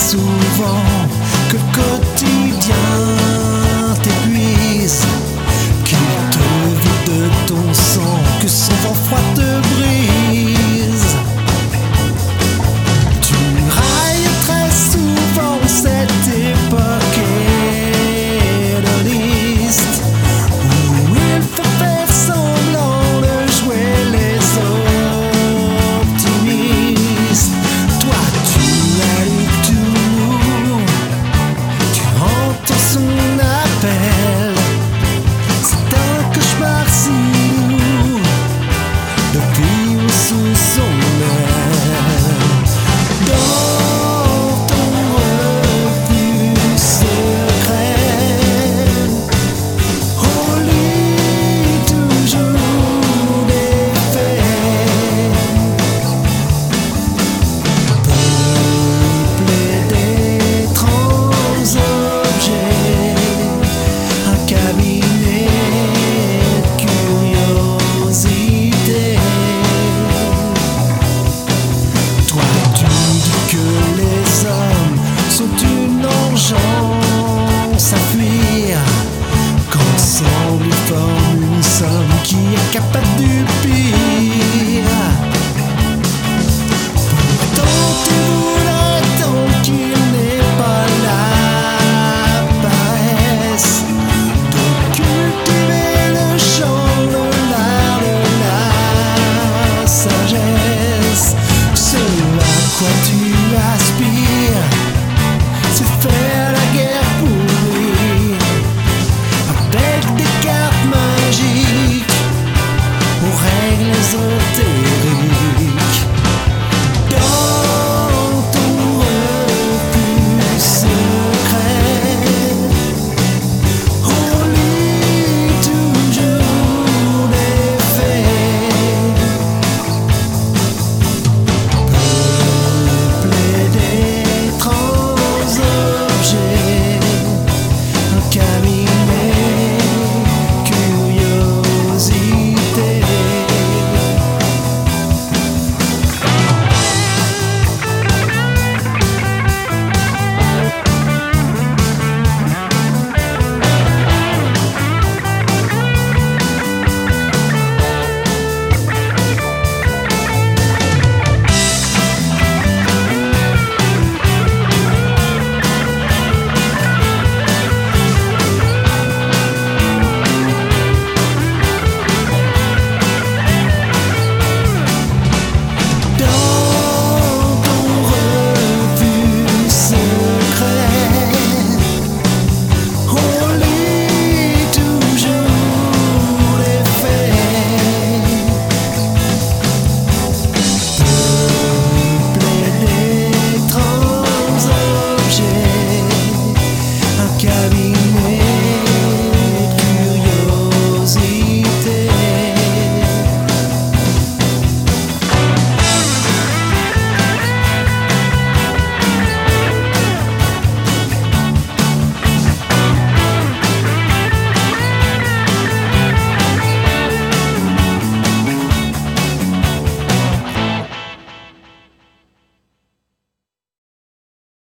souvent que le quotidien t'épuise, qu'il te vide de ton sang, que son vent froid te brise. Tu railles très souvent cette époque hédoniste où il faut faire semblant de jouer les optimistes. Toi tu allumes tout, tu entends son appel. C'est un cauchemar si lourd de vivre sous son aile. Dans ton refus secret, on lit toujours des faits, peuplés d'étranges objets, un cabinet de curiosité. Toi tu dis que les hommes sont une engeance à fuir, qu'ensemble ils forment une somme qui est capable du pire.